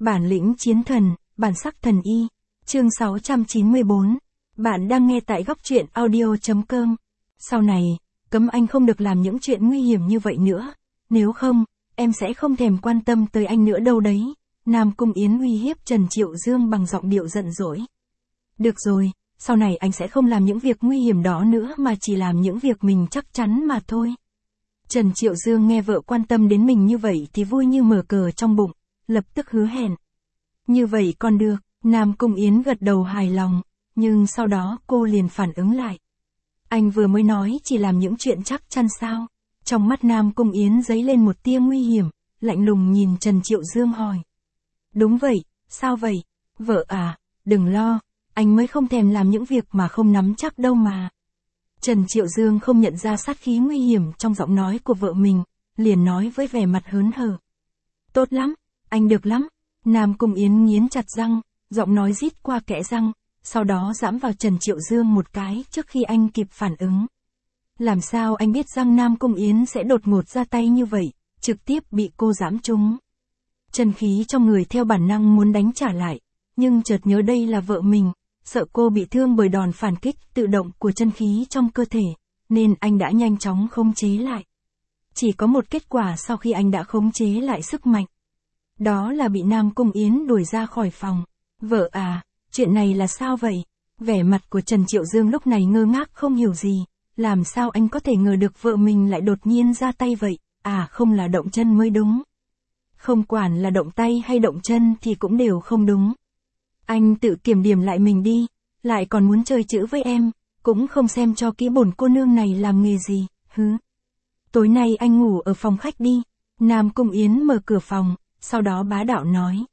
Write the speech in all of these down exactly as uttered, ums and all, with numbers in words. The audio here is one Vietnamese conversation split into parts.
Bản lĩnh chiến thần, bản sắc thần y. Chương sáu trăm chín mươi bốn. Bạn đang nghe tại góc truyện audio chấm com. Sau này, cấm anh không được làm những chuyện nguy hiểm như vậy nữa. Nếu không, em sẽ không thèm quan tâm tới anh nữa đâu đấy. Nam Cung Yến uy hiếp Trần Triệu Dương bằng giọng điệu giận dỗi. Được rồi, sau này anh sẽ không làm những việc nguy hiểm đó nữa mà chỉ làm những việc mình chắc chắn mà thôi. Trần Triệu Dương nghe vợ quan tâm đến mình như vậy thì vui như mở cờ trong bụng, lập tức hứa hẹn. Như vậy còn được, Nam Cung Yến gật đầu hài lòng, nhưng sau đó cô liền phản ứng lại. Anh vừa mới nói chỉ làm những chuyện chắc chắn sao? Trong mắt Nam Cung Yến dấy lên một tia nguy hiểm, lạnh lùng nhìn Trần Triệu Dương hỏi. Đúng vậy, sao vậy? Vợ à, đừng lo, anh mới không thèm làm những việc mà không nắm chắc đâu mà. Trần Triệu Dương không nhận ra sát khí nguy hiểm trong giọng nói của vợ mình, liền nói với vẻ mặt hớn hở. Tốt lắm, anh được lắm. Nam Cung Yến nghiến chặt răng, giọng nói rít qua kẽ răng, sau đó giẫm vào Trần Triệu Dương một cái trước khi anh kịp phản ứng. Làm sao anh biết rằng Nam Cung Yến sẽ đột ngột ra tay như vậy, trực tiếp bị cô giẫm trúng. Chân khí trong người theo bản năng muốn đánh trả lại, nhưng chợt nhớ đây là vợ mình, sợ cô bị thương bởi đòn phản kích tự động của chân khí trong cơ thể, nên anh đã nhanh chóng khống chế lại. Chỉ có một kết quả sau khi anh đã khống chế lại sức mạnh. Đó là bị Nam Cung Yến đuổi ra khỏi phòng. Vợ à, chuyện này là sao vậy? Vẻ mặt của Trần Triệu Dương lúc này ngơ ngác không hiểu gì. Làm sao anh có thể ngờ được vợ mình lại đột nhiên ra tay vậy? À không, là động chân mới đúng. Không quản là động tay hay động chân thì cũng đều không đúng. Anh tự kiểm điểm lại mình đi, lại còn muốn chơi chữ với em, cũng không xem cho kỹ bổn cô nương này làm nghề gì, hứ. Tối nay anh ngủ ở phòng khách đi. Nam Cung Yến mở cửa phòng, sau đó bá đạo nói.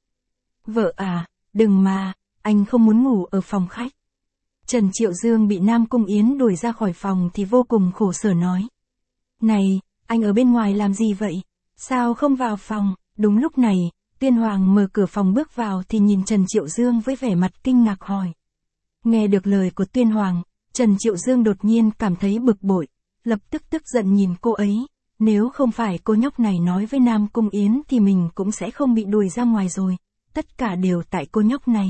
Vợ à, đừng mà, anh không muốn ngủ ở phòng khách. Trần Triệu Dương bị Nam Cung Yến đuổi ra khỏi phòng thì vô cùng khổ sở nói. Này, anh ở bên ngoài làm gì vậy? Sao không vào phòng? Đúng lúc này, Tuyên Hoàng mở cửa phòng bước vào thì nhìn Trần Triệu Dương với vẻ mặt kinh ngạc hỏi. Nghe được lời của Tuyên Hoàng, Trần Triệu Dương đột nhiên cảm thấy bực bội, lập tức tức giận nhìn cô ấy. Nếu không phải cô nhóc này nói với Nam Cung Yến thì mình cũng sẽ không bị đuổi ra ngoài rồi. Tất cả đều tại cô nhóc này.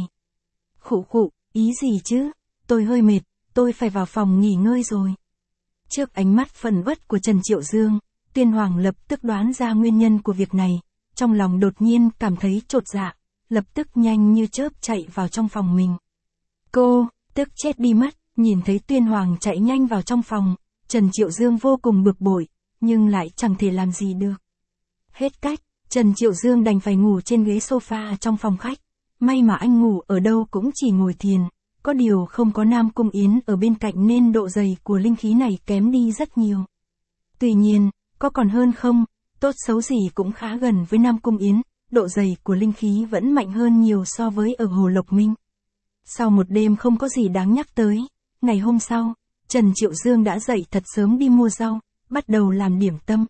Khụ khụ, ý gì chứ? Tôi hơi mệt, tôi phải vào phòng nghỉ ngơi rồi. Trước ánh mắt phẫn uất của Trần Triệu Dương, Tuyên Hoàng lập tức đoán ra nguyên nhân của việc này. Trong lòng đột nhiên cảm thấy chột dạ, lập tức nhanh như chớp chạy vào trong phòng mình. Cô, tức chết đi mất, nhìn thấy Tuyên Hoàng chạy nhanh vào trong phòng, Trần Triệu Dương vô cùng bực bội, nhưng lại chẳng thể làm gì được. Hết cách, Trần Triệu Dương đành phải ngủ trên ghế sofa trong phòng khách. May mà anh ngủ ở đâu cũng chỉ ngồi thiền, có điều không có Nam Cung Yến ở bên cạnh nên độ dày của linh khí này kém đi rất nhiều. Tuy nhiên, có còn hơn không, tốt xấu gì cũng khá gần với Nam Cung Yến, độ dày của linh khí vẫn mạnh hơn nhiều so với ở Hồ Lộc Minh. Sau một đêm không có gì đáng nhắc tới, ngày hôm sau, Trần Triệu Dương đã dậy thật sớm đi mua rau, bắt đầu làm điểm tâm.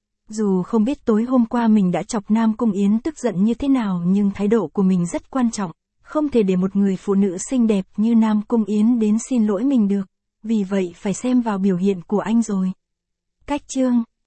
Dù không biết tối hôm qua mình đã chọc Nam Cung Yến tức giận như thế nào nhưng thái độ của mình rất quan trọng, không thể để một người phụ nữ xinh đẹp như Nam Cung Yến đến xin lỗi mình được, vì vậy phải xem vào biểu hiện của anh rồi. Cách chương